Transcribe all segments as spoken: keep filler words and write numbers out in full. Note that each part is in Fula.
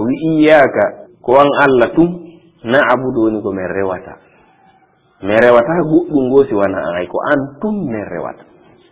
wi iyaka ko an Allah tum na'budu woni ko men rewata men rewata goɗɗum gosi wana an ay ko an tum men rewata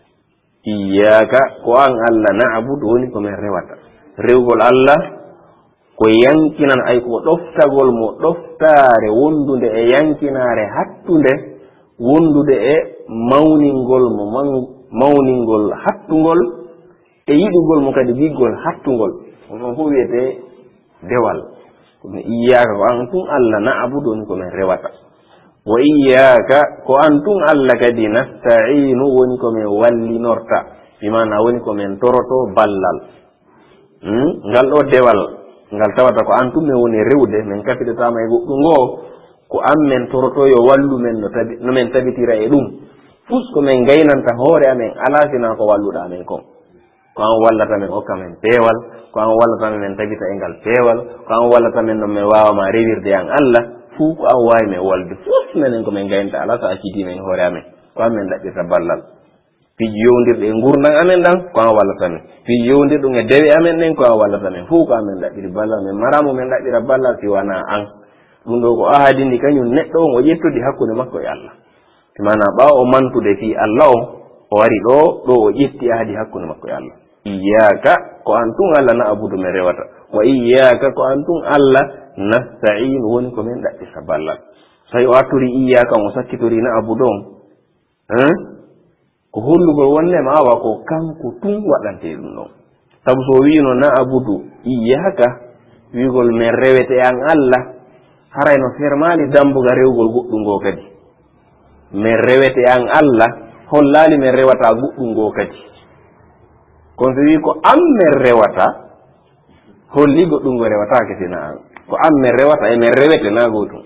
iyaka ko an Allah na'budu woni ko men rewata rewgol Allah ko yankinan ay ko ɗoftagol mo ɗoftare wondude e yankinare hattunde wondude e mawningol mo mawningol hattungol e yiɗugol mo kadi biggol hattungol on fof wiyete dewal kono iyaka ko an tun Allah na'budu woni ko men rewata wa iyaka ko an tun Allah kadi nasta'inu woni ko men wallinorta bimana woni ko men toroto ballal hmm? ngal ɗo dewal ngal tawata ko an tun men woni rewde men kafiɗatama e goɗɗum ngo ko an men toroto yo wallu men no, tabi, no men tabitira e ɗum fus ko men gaynanta hoore amen alasina ko walluɗa amen kon ko an wallata men hokka men peewal ko an wallata men tabita e ngal peewal ko an wallata men no men wawama rewirde an Allah fuu ko an wawi men walde fus menen ko men gaynta ala so accidi men hoore amen ko an men ɗaɓɓirta ballal piiji yowdirɗe e gurdan amen ɗan ko an wallata men piiji yowdirɗum e dewe amen ɗen ko an wallata men fuu ko an men ɗaɓɓiri ballal men maramo men ɗaɓɓira ballal si wana an ɗum ɗo ko ahadindi kañum neɗɗo on o ƴettodi hakkude makko e Allah mana ɓawa o mantude fi Allah o o wari ɗo ɗo o ƴetti ahadi hakkude makko e Allah iyaka ko an tun Allah na'budu men rewata wa iyaka ko an tun Allah nasta'in woni ko men ɗaɓɓirta ballal so o atturi iyaka o sakkitori na'budu on hein ko hollugol wonde ma awa ko kanko tun waɗante ɗum ɗon sabu so wino na'budu iyaka wigol men rewete an Allah harayno fermali dambuga rewgol goɗɗum go kadi men rewete an Allah hollali men rewata goɗɗum go kadi kono so wi ko an men rewata holli goɗɗum go rewatake sina an ko an men rewata e men rewete na gotum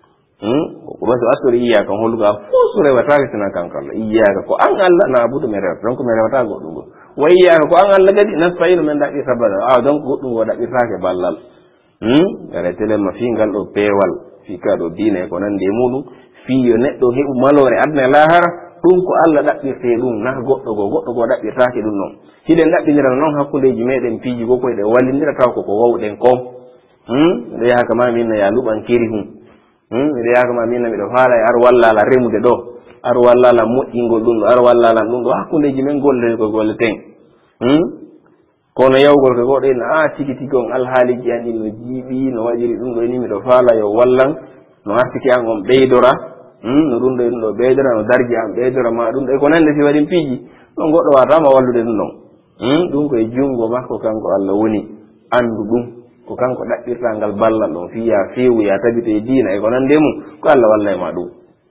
ko basi astori iyaka hollugo a fof so rewatake sina kanko Allah iyaka ko an Allah na'budu men rewata donc men rewata goɗɗum go wa iyaka ko an Allah kadi nasta'inu men ɗaɓɓirta ballal a donc goɗɗum go ɗaɓɓirtake ballal gara telema fi ngal ɗo peewal fi kaɗo diine ko nande e muɗum fi yo neɗɗo heɓu malore adna lahara ɗum ko Allah ɗaɓɓirte ɗum na goɗɗo go goɗɗo go ɗaɓɓirtake ɗum noon hiɗen ɗaɓɓinira noon hakkudeji meɗen piiji go koyɗe wallidira taw koko wawɗen ko miɗo yahaka ma minna ya luɓan kiri hum miɗo yahaka ma minna miɗo faala e ar wallala remude ɗo ar wallala moƴƴingol ɗum ɗo ar wallala ɗum ɗo hakkudeji men golle ko golleten kono yawgol ko goɗo en a tigi tigi on alhaaliji an ɗin no jiiɓi no waɗiri ɗum ɗo ni miɗo faala yo wallan no artiki an on ɓeydora no ɗum ɗo ɗum ɗo ɓeydora no darji an ɓeydora ma ɗum ɗo ko nande si waɗin piiji ɗon goɗɗo watama wallude ɗum ɗon ɗum koye jungo makko kanko Allah woni andu ɗum ko kanko ɗaɓɓirta ngal ballal ɗon fiya fewu ya tabite e diina e ko nande mum ko Allah walla e ma ɗum